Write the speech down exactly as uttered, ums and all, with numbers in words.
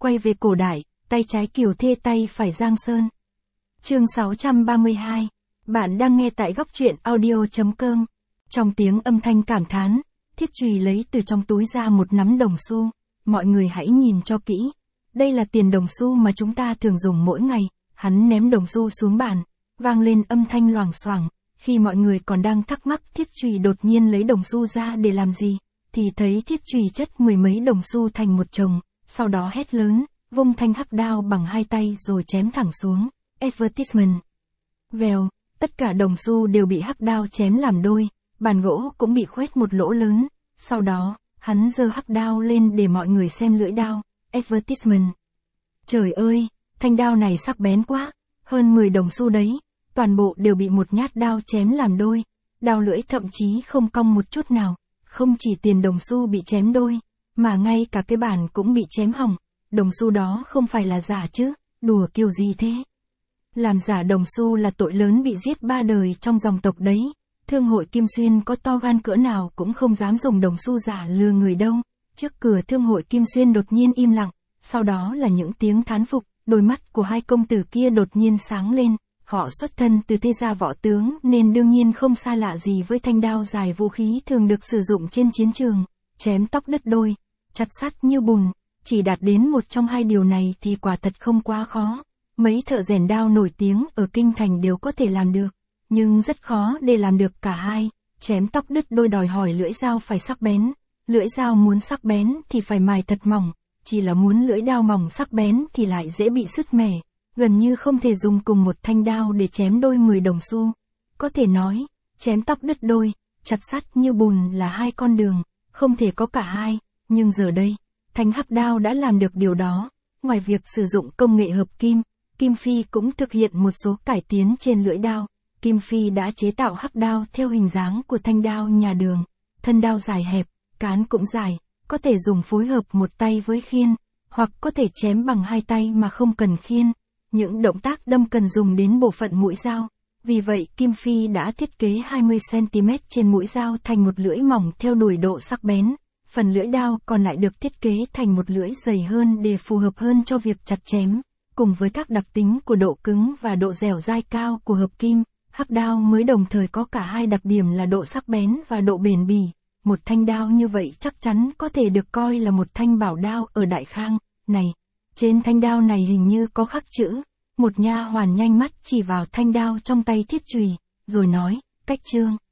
quay về cổ đại, tay trái Kiều Thê tay phải Giang Sơn. Chương sáu trăm ba mươi hai. Bạn đang nghe tại góc truyện audio chấm com. Trong tiếng âm thanh cảm thán, Thiết Trùy lấy từ trong túi ra một nắm đồng xu. Mọi người hãy nhìn cho kỹ. Đây là tiền đồng xu mà chúng ta thường dùng mỗi ngày. Hắn ném đồng xu xuống bàn, vang lên âm thanh loảng xoảng. Khi mọi người còn đang thắc mắc Thiết Trùy đột nhiên lấy đồng xu ra để làm gì, thì thấy Thiết Trùy chất mười mấy đồng xu thành một chồng, sau đó hét lớn, vung thanh hắc đao bằng hai tay rồi chém thẳng xuống. Advertisement. Vèo, tất cả đồng xu đều bị hắc đao chém làm đôi, bàn gỗ cũng bị khoét một lỗ lớn. Sau đó, hắn giơ hắc đao lên để mọi người xem lưỡi đao. Advertisement. Trời ơi, thanh đao này sắc bén quá, hơn mười đồng xu đấy, toàn bộ đều bị một nhát đao chém làm đôi. Đao lưỡi thậm chí không cong một chút nào, không chỉ tiền đồng xu bị chém đôi, mà ngay cả cái bàn cũng bị chém hỏng. Đồng xu đó không phải là giả chứ, đùa kiểu gì thế? Làm giả đồng xu là tội lớn bị giết ba đời trong dòng tộc đấy. Thương hội Kim Xuyên có to gan cỡ nào cũng không dám dùng đồng xu giả lừa người đâu. Trước cửa thương hội Kim Xuyên đột nhiên im lặng, sau đó là những tiếng thán phục, đôi mắt của hai công tử kia đột nhiên sáng lên. Họ xuất thân từ thế gia võ tướng nên đương nhiên không xa lạ gì với thanh đao dài, vũ khí thường được sử dụng trên chiến trường, chém tóc đứt đôi, chặt sắt như bùn. Chỉ đạt đến một trong hai điều này thì quả thật không quá khó. Mấy thợ rèn đao nổi tiếng ở Kinh Thành đều có thể làm được, nhưng rất khó để làm được cả hai. Chém tóc đứt đôi đòi hỏi lưỡi dao phải sắc bén, lưỡi dao muốn sắc bén thì phải mài thật mỏng, chỉ là muốn lưỡi dao mỏng sắc bén thì lại dễ bị sứt mẻ, gần như không thể dùng cùng một thanh đao để chém đôi mười đồng xu. Có thể nói, chém tóc đứt đôi, chặt sắt như bùn là hai con đường, không thể có cả hai, nhưng giờ đây, thanh hắc đao đã làm được điều đó. Ngoài việc sử dụng công nghệ hợp kim, Kim Phi cũng thực hiện một số cải tiến trên lưỡi đao. Kim Phi đã chế tạo hắc đao theo hình dáng của thanh đao nhà Đường. Thân đao dài hẹp, cán cũng dài, có thể dùng phối hợp một tay với khiên, hoặc có thể chém bằng hai tay mà không cần khiên. Những động tác đâm cần dùng đến bộ phận mũi dao. Vì vậy Kim Phi đã thiết kế hai mươi xăng ti mét trên mũi dao thành một lưỡi mỏng theo đuổi độ sắc bén. Phần lưỡi đao còn lại được thiết kế thành một lưỡi dày hơn để phù hợp hơn cho việc chặt chém. Cùng với các đặc tính của độ cứng và độ dẻo dai cao của hợp kim, hắc đao mới đồng thời có cả hai đặc điểm là độ sắc bén và độ bền bỉ. Một thanh đao như vậy chắc chắn có thể được coi là một thanh bảo đao ở Đại Khang. Này, trên thanh đao này hình như có khắc chữ. Một nha hoàn nhanh mắt chỉ vào thanh đao trong tay Thiết Trùy, rồi nói, cách chương.